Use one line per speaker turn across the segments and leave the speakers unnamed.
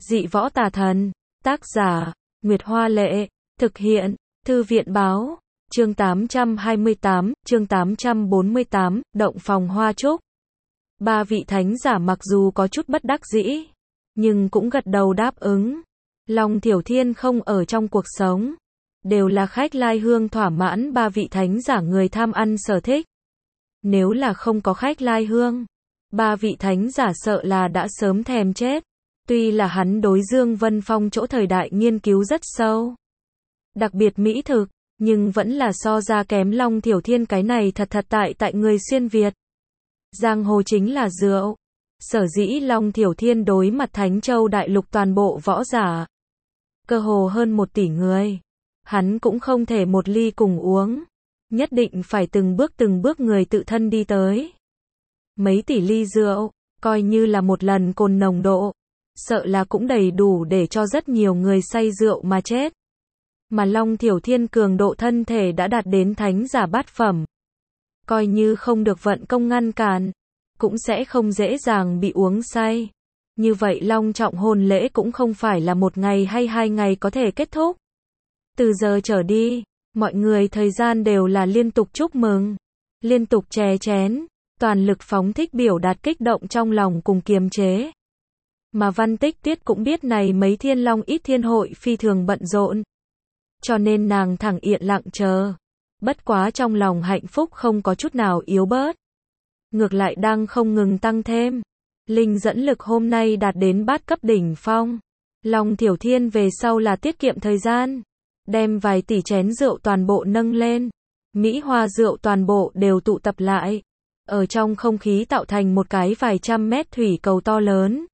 Dị võ tà thần. Tác giả, Nguyệt Hoa Lệ. Thực hiện, Thư viện Báo. Chương 828, chương 848, Động phòng Hoa Trúc. Ba vị thánh giả mặc dù có chút bất đắc dĩ, nhưng cũng gật đầu đáp ứng. Long Thiểu Thiên không ở trong cuộc sống, đều là khách lai hương thỏa mãn ba vị thánh giả người tham ăn sở thích. Nếu là không có khách lai hương, ba vị thánh giả sợ là đã sớm thèm chết. Tuy là hắn đối Dương Vân Phong chỗ thời đại nghiên cứu rất sâu, đặc biệt mỹ thực, nhưng vẫn là so ra kém Long Thiểu Thiên cái này thật tại người xuyên Việt. Giang hồ chính là rượu. Sở dĩ Long Thiểu Thiên đối mặt Thánh Châu Đại Lục toàn bộ võ giả, cơ hồ hơn 1 tỷ người, hắn cũng không thể một ly cùng uống, nhất định phải từng bước người tự thân đi tới. Mấy tỷ ly rượu, coi như là một lần cồn nồng độ, sợ là cũng đầy đủ để cho rất nhiều người say rượu mà chết. Mà Long Thiểu Thiên cường độ thân thể đã đạt đến thánh giả bát phẩm, coi như không được vận công ngăn cản, cũng sẽ không dễ dàng bị uống say. Như vậy long trọng hôn lễ cũng không phải là 1 ngày hay 2 ngày có thể kết thúc. Từ giờ trở đi, mọi người thời gian đều là liên tục chúc mừng, liên tục chè chén, toàn lực phóng thích biểu đạt kích động trong lòng cùng kiềm chế. Mà Văn Tích Tuyết cũng biết này mấy thiên long ít thiên hội phi thường bận rộn, cho nên nàng thẳng yên lặng chờ. Bất quá trong lòng hạnh phúc không có chút nào yếu bớt, ngược lại đang không ngừng tăng thêm. Linh dẫn lực hôm nay đạt đến bát cấp đỉnh phong. Long Thiểu Thiên về sau là tiết kiệm thời gian, đem vài tỷ chén rượu toàn bộ nâng lên. Mỹ hoa rượu toàn bộ đều tụ tập lại, ở trong không khí tạo thành một cái vài trăm mét thủy cầu to lớn.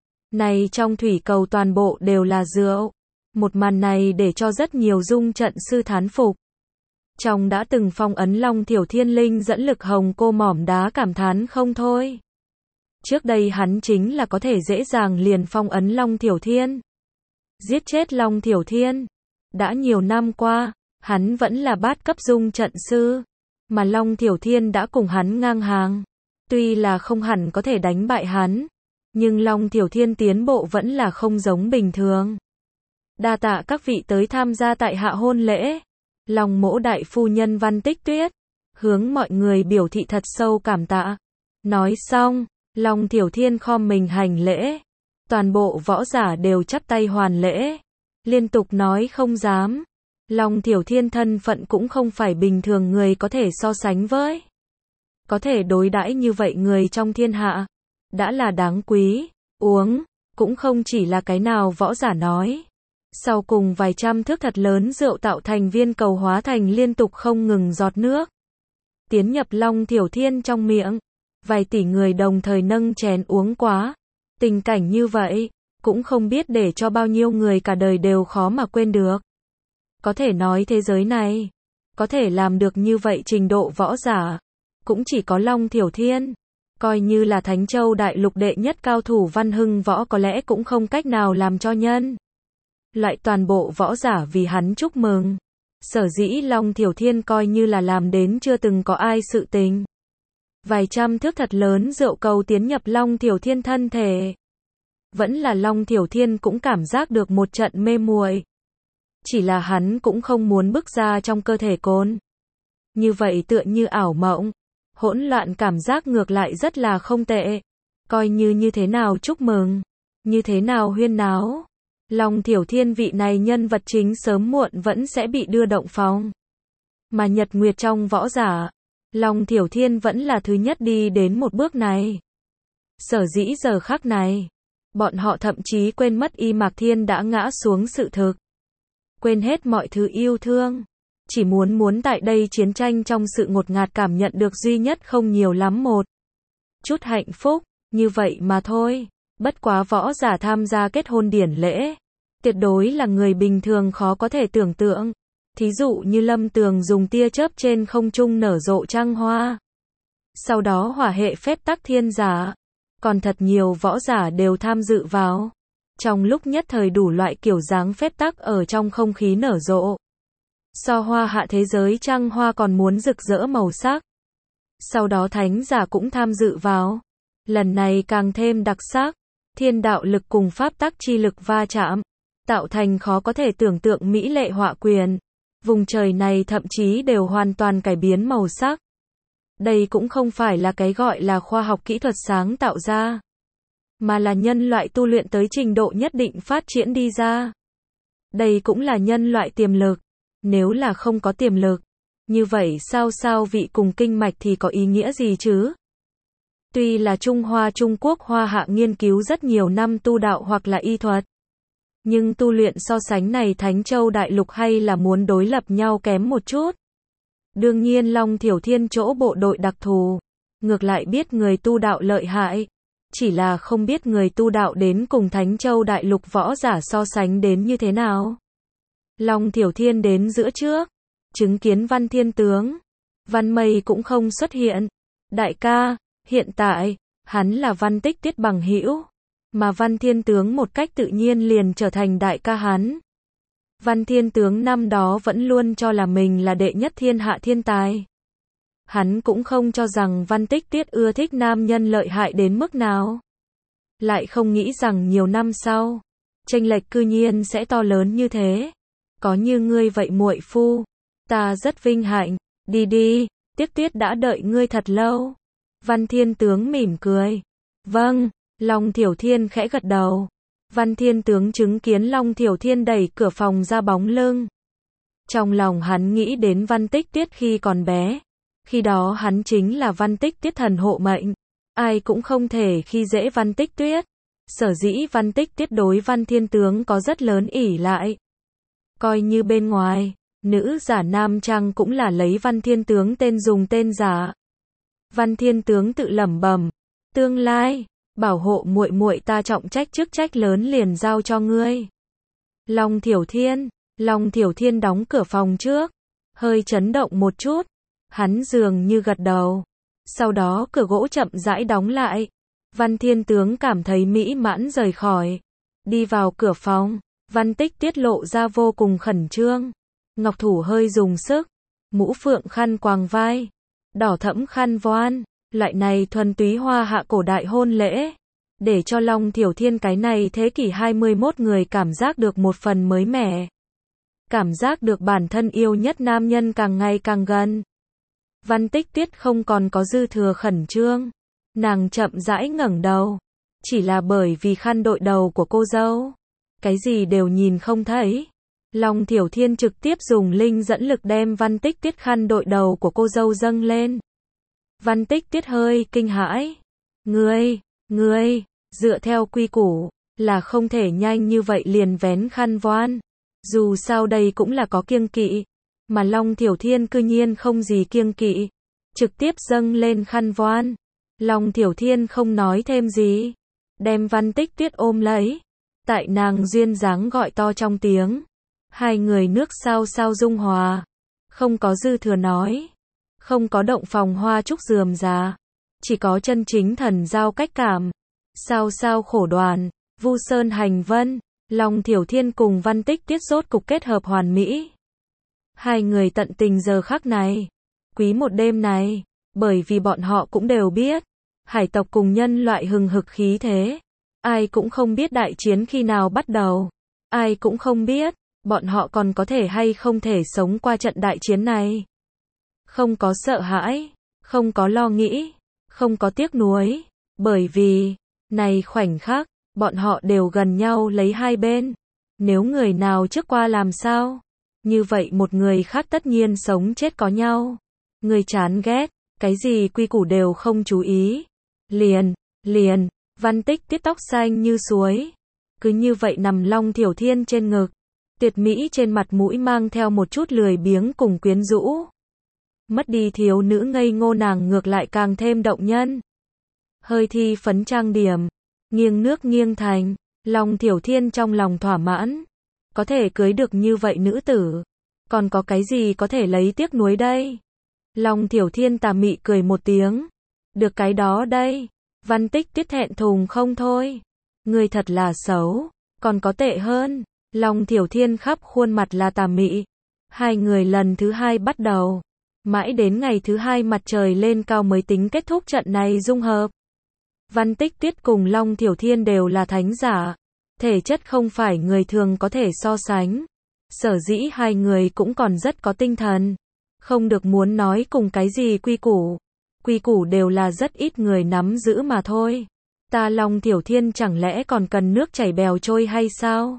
Này trong thủy cầu toàn bộ đều là rượu. Một màn này để cho rất nhiều dung trận sư thán phục. Trong đã từng phong ấn Long Thiểu Thiên linh dẫn lực hồng cô mỏm đá cảm thán không thôi. Trước đây hắn chính là có thể dễ dàng liền phong ấn Long Thiểu Thiên, giết chết Long Thiểu Thiên. Đã nhiều năm qua, hắn vẫn là bát cấp dung trận sư, mà Long Thiểu Thiên đã cùng hắn ngang hàng. Tuy là không hẳn có thể đánh bại hắn, nhưng Long Thiểu Thiên tiến bộ vẫn là không giống bình thường. Đa tạ các vị tới tham gia tại hạ hôn lễ. Long mỗ đại phu nhân Văn Tích Tuyết hướng mọi người biểu thị thật sâu cảm tạ. Nói xong, Long Thiểu Thiên khom mình hành lễ. Toàn bộ võ giả đều chắp tay hoàn lễ, liên tục nói không dám. Long Thiểu Thiên thân phận cũng không phải bình thường người có thể so sánh với. Có thể đối đãi như vậy người trong thiên hạ, đã là đáng quý. Uống, cũng không chỉ là cái nào võ giả nói. Sau cùng vài trăm thước thật lớn rượu tạo thành viên cầu hóa thành liên tục không ngừng giọt nước, tiến nhập Long Thiểu Thiên trong miệng. Vài tỷ người đồng thời nâng chén uống quá. Tình cảnh như vậy, cũng không biết để cho bao nhiêu người cả đời đều khó mà quên được. Có thể nói thế giới này, có thể làm được như vậy trình độ võ giả, cũng chỉ có Long Thiểu Thiên. Coi như là Thánh Châu Đại Lục đệ nhất cao thủ Văn Hưng Võ có lẽ cũng không cách nào làm cho nhân loại toàn bộ võ giả vì hắn chúc mừng. Sở dĩ Long Thiểu Thiên coi như là làm đến chưa từng có ai sự tình. Vài trăm thước thật lớn rượu cầu tiến nhập Long Thiểu Thiên thân thể. Vẫn là Long Thiểu Thiên cũng cảm giác được một trận mê muội. Chỉ là hắn cũng không muốn bước ra trong cơ thể cồn. Như vậy tựa như ảo mộng. Hỗn loạn cảm giác ngược lại rất là không tệ. Coi như thế nào chúc mừng, như thế nào huyên náo, Long Thiểu Thiên vị này nhân vật chính sớm muộn vẫn sẽ bị đưa động phòng. Mà nhật nguyệt trong võ giả, Long Thiểu Thiên vẫn là thứ nhất đi đến một bước này. Sở dĩ giờ khắc này, bọn họ thậm chí quên mất Y Mạc Thiên đã ngã xuống sự thực. Quên hết mọi thứ yêu thương. Chỉ muốn tại đây chiến tranh trong sự ngột ngạt cảm nhận được duy nhất không nhiều lắm một chút hạnh phúc, như vậy mà thôi. Bất quá võ giả tham gia kết hôn điển lễ, tuyệt đối là người bình thường khó có thể tưởng tượng. Thí dụ như Lâm Tường dùng tia chớp trên không trung nở rộ trăng hoa. Sau đó hỏa hệ phép tắc thiên giả. Còn thật nhiều võ giả đều tham dự vào. Trong lúc nhất thời đủ loại kiểu dáng phép tắc ở trong không khí nở rộ. So hoa hạ thế giới trăng hoa còn muốn rực rỡ màu sắc. Sau đó thánh giả cũng tham dự vào. Lần này càng thêm đặc sắc. thiên đạo lực cùng pháp tắc chi lực va chạm, tạo thành khó có thể tưởng tượng mỹ lệ họa quyền. Vùng trời này thậm chí đều hoàn toàn cải biến màu sắc. Đây cũng không phải là cái gọi là khoa học kỹ thuật sáng tạo ra, mà là nhân loại tu luyện tới trình độ nhất định phát triển đi ra. Đây cũng là nhân loại tiềm lực. Nếu là không có tiềm lực, như vậy sao vị cùng kinh mạch thì có ý nghĩa gì chứ? Tuy là Trung Quốc Hoa Hạ nghiên cứu rất nhiều năm tu đạo hoặc là y thuật, nhưng tu luyện so sánh này Thánh Châu Đại Lục hay là muốn đối lập nhau kém một chút. Đương nhiên Long Thiểu Thiên chỗ bộ đội đặc thù, ngược lại biết người tu đạo lợi hại, chỉ là không biết người tu đạo đến cùng Thánh Châu Đại Lục võ giả so sánh đến như thế nào. Long Thiểu Thiên đến giữa trước, chứng kiến Văn Thiên Tướng. Văn Mây cũng không xuất hiện. Đại ca, hiện tại, hắn là Văn Tích Tiết bằng hữu, mà Văn Thiên Tướng một cách tự nhiên liền trở thành đại ca hắn. Văn Thiên Tướng năm đó vẫn luôn cho là mình là đệ nhất thiên hạ thiên tài. Hắn cũng không cho rằng Văn Tích Tiết ưa thích nam nhân lợi hại đến mức nào. Lại không nghĩ rằng nhiều năm sau, chênh lệch cư nhiên sẽ to lớn như thế. Có như ngươi vậy muội phu, ta rất vinh hạnh. Đi đi, Tiếc Tiết đã đợi ngươi thật lâu. Văn Thiên Tướng mỉm cười. Vâng, Long Thiểu Thiên khẽ gật đầu. Văn Thiên Tướng chứng kiến Long Thiểu Thiên đẩy cửa phòng ra bóng lưng. Trong lòng hắn nghĩ đến Văn Tích Tiết khi còn bé. Khi đó hắn chính là Văn Tích Tiết thần hộ mệnh. Ai cũng không thể khi dễ Văn Tích Tiết. Sở dĩ Văn Tích Tiết đối Văn Thiên Tướng có rất lớn ỷ lại. Coi như bên ngoài, nữ giả nam trang cũng là lấy Văn Thiên Tướng tên dùng tên giả. Văn Thiên Tướng tự lẩm bẩm, tương lai, bảo hộ muội muội ta trọng trách chức trách lớn liền giao cho ngươi. Long Thiểu Thiên đóng cửa phòng trước, hơi chấn động một chút, hắn dường như gật đầu. Sau đó cửa gỗ chậm rãi đóng lại. Văn Thiên Tướng cảm thấy mỹ mãn rời khỏi. Đi vào cửa phòng, Văn Tích Tiết lộ ra vô cùng khẩn trương. Ngọc thủ hơi dùng sức, mũ phượng khăn quàng vai, đỏ thẫm khăn voan, loại này thuần túy Hoa Hạ cổ đại hôn lễ, để cho Long Thiểu Thiên cái này thế kỷ 21 người cảm giác được một phần mới mẻ. Cảm giác được bản thân yêu nhất nam nhân càng ngày càng gần. Văn Tích Tiết không còn có dư thừa khẩn trương. Nàng chậm rãi ngẩng đầu. Chỉ là bởi vì khăn đội đầu của cô dâu. Cái gì đều nhìn không thấy. Long Thiểu Thiên trực tiếp dùng linh dẫn lực đem Văn Tích Tiết khăn đội đầu của cô dâu dâng lên. Văn Tích Tiết hơi kinh hãi. Ngươi, dựa theo quy củ, là không thể nhanh như vậy liền vén khăn voan. Dù sao đây cũng là có kiêng kỵ. Mà Long Thiểu Thiên cư nhiên không gì kiêng kỵ. Trực tiếp dâng lên khăn voan. Long Thiểu Thiên không nói thêm gì. Đem Văn Tích Tiết ôm lấy. Tại nàng duyên dáng gọi to trong tiếng. Hai người nước sao dung hòa. Không có dư thừa nói. Không có động phòng hoa trúc rườm rà. Chỉ có chân chính thần giao cách cảm. Sao khổ đoàn. Vu sơn hành vân. Long Thiểu Thiên cùng Văn Tích Tiết rốt cục kết hợp hoàn mỹ. Hai người tận tình giờ khắc này. Quý một đêm này. Bởi vì bọn họ cũng đều biết. Hải tộc cùng nhân loại hừng hực khí thế. Ai cũng không biết đại chiến khi nào bắt đầu. Ai cũng không biết. Bọn họ còn có thể hay không thể sống qua trận đại chiến này. Không có sợ hãi. Không có lo nghĩ. Không có tiếc nuối. Bởi vì, này khoảnh khắc, bọn họ đều gần nhau lấy hai bên. Nếu người nào trước qua làm sao? Như vậy một người khác tất nhiên sống chết có nhau. Người chán ghét, cái gì quy củ đều không chú ý. Liền, Văn Tích Tiết tóc xanh như suối. Cứ như vậy nằm Long Thiểu Thiên trên ngực. Tuyệt mỹ trên mặt mũi mang theo một chút lười biếng cùng quyến rũ. Mất đi thiếu nữ ngây ngô nàng ngược lại càng thêm động nhân. Hơi thi phấn trang điểm. Nghiêng nước nghiêng thành. Long Thiểu Thiên trong lòng thỏa mãn. Có thể cưới được như vậy nữ tử. Còn có cái gì có thể lấy tiếc nuối đây? Long Thiểu Thiên tà mị cười một tiếng. Được cái đó đây. Văn Tích Tiết thẹn thùng không thôi. Ngươi thật là xấu. Còn có tệ hơn. Long Thiểu Thiên khắp khuôn mặt là tà mị. Hai người lần thứ hai bắt đầu. Mãi đến ngày thứ hai mặt trời lên cao mới tính kết thúc trận này dung hợp. Văn Tích Tuyết cùng Long Thiểu Thiên đều là thánh giả. Thể chất không phải người thường có thể so sánh. Sở dĩ hai người cũng còn rất có tinh thần. Không được muốn nói cùng cái gì quy củ. Quy củ đều là rất ít người nắm giữ mà thôi. Ta Long Thiểu Thiên chẳng lẽ còn cần nước chảy bèo trôi hay sao?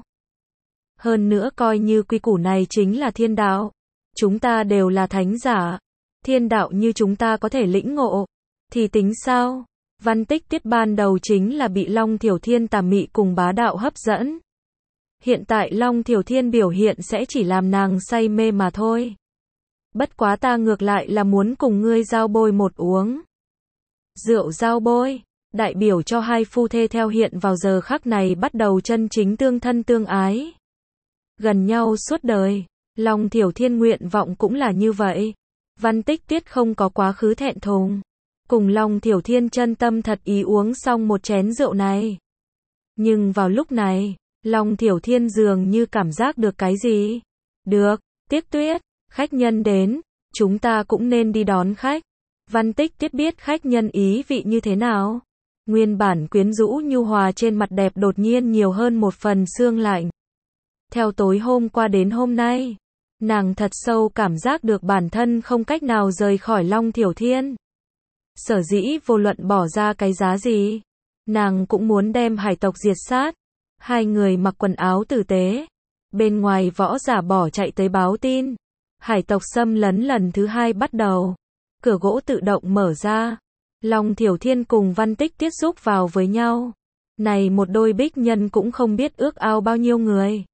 Hơn nữa coi như quy củ này chính là thiên đạo. Chúng ta đều là thánh giả. Thiên đạo như chúng ta có thể lĩnh ngộ. Thì tính sao? Văn Tích Tuyết ban đầu chính là bị Long Thiểu Thiên tà mị cùng bá đạo hấp dẫn. Hiện tại Long Thiểu Thiên biểu hiện sẽ chỉ làm nàng say mê mà thôi. Bất quá ta ngược lại là muốn cùng ngươi giao bôi một uống. Rượu giao bôi, đại biểu cho hai phu thê theo hiện vào giờ khắc này bắt đầu chân chính tương thân tương ái. Gần nhau suốt đời, Long Thiểu Thiên nguyện vọng cũng là như vậy. Văn Tích Tuyết không có quá khứ thẹn thùng. Cùng Long Thiểu Thiên chân tâm thật ý uống xong một chén rượu này. Nhưng vào lúc này, Long Thiểu Thiên dường như cảm giác được cái gì. Được, Tiếc Tuyết, khách nhân đến, chúng ta cũng nên đi đón khách. Văn Tích Tuyết biết khách nhân ý vị như thế nào. Nguyên bản quyến rũ nhu hòa trên mặt đẹp đột nhiên nhiều hơn một phần sương lạnh. Theo tối hôm qua đến hôm nay, nàng thật sâu cảm giác được bản thân không cách nào rời khỏi Long Thiểu Thiên. Sở dĩ vô luận bỏ ra cái giá gì, nàng cũng muốn đem hải tộc diệt sát. Hai người mặc quần áo tử tế. Bên ngoài võ giả bỏ chạy tới báo tin. Hải tộc xâm lấn lần thứ 2 bắt đầu. Cửa gỗ tự động mở ra. Long Thiểu Thiên cùng Văn Tích Tuyết xúc vào với nhau. Này một đôi bích nhân cũng không biết ước ao bao nhiêu người.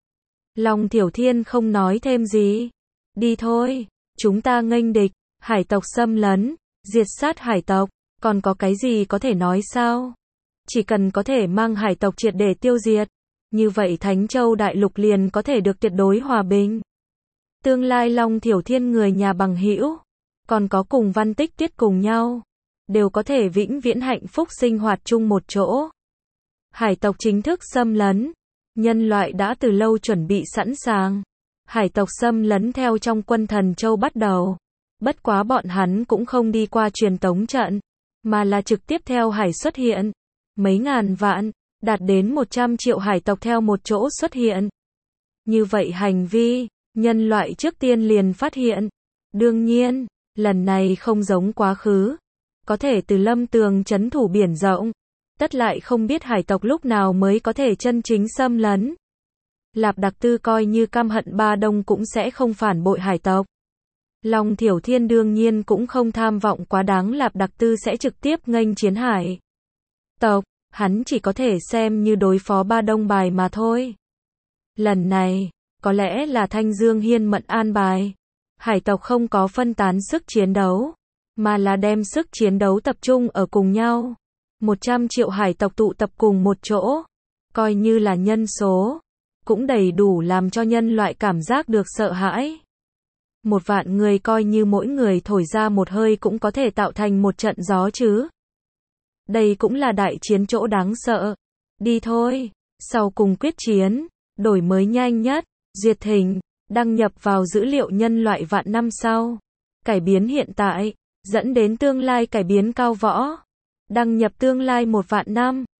Long Thiểu Thiên không nói thêm gì. Đi thôi, chúng ta nghênh địch, hải tộc xâm lấn, diệt sát hải tộc, còn có cái gì có thể nói sao? Chỉ cần có thể mang hải tộc triệt để tiêu diệt, như vậy Thánh Châu Đại Lục liền có thể được tuyệt đối hòa bình. Tương lai Long Thiểu Thiên người nhà bằng hữu, còn có cùng Văn Tích Tuyết cùng nhau, đều có thể vĩnh viễn hạnh phúc sinh hoạt chung một chỗ. Hải tộc chính thức xâm lấn, nhân loại đã từ lâu chuẩn bị sẵn sàng. Hải tộc xâm lấn theo trong quân Thần Châu bắt đầu. Bất quá bọn hắn cũng không đi qua truyền tống trận, mà là trực tiếp theo hải xuất hiện. Mấy ngàn vạn, đạt đến 100 triệu hải tộc theo một chỗ xuất hiện. Như vậy hành vi, nhân loại trước tiên liền phát hiện. Đương nhiên, lần này không giống quá khứ. Có thể từ lâm tường trấn thủ biển rộng. Tất lại không biết hải tộc lúc nào mới có thể chân chính xâm lấn. Lạp Đặc Tư coi như căm hận Ba Đông cũng sẽ không phản bội hải tộc. Long Thiểu Thiên đương nhiên cũng không tham vọng quá đáng Lạp Đặc Tư sẽ trực tiếp nghênh chiến hải tộc, hắn chỉ có thể xem như đối phó Ba Đông bài mà thôi. Lần này, có lẽ là Thanh Dương Hiên Mận an bài. Hải tộc không có phân tán sức chiến đấu, mà là đem sức chiến đấu tập trung ở cùng nhau. 100 triệu hải tộc tụ tập cùng một chỗ, coi như là nhân số, cũng đầy đủ làm cho nhân loại cảm giác được sợ hãi. 1 vạn người coi như mỗi người thổi ra một hơi cũng có thể tạo thành một trận gió chứ. Đây cũng là đại chiến chỗ đáng sợ. Đi thôi, sau cùng quyết chiến, đổi mới nhanh nhất, duyệt hình, đăng nhập vào dữ liệu nhân loại vạn năm sau. Cải biến hiện tại, dẫn đến tương lai cải biến cao võ. Đăng nhập tương lai 1 vạn năm.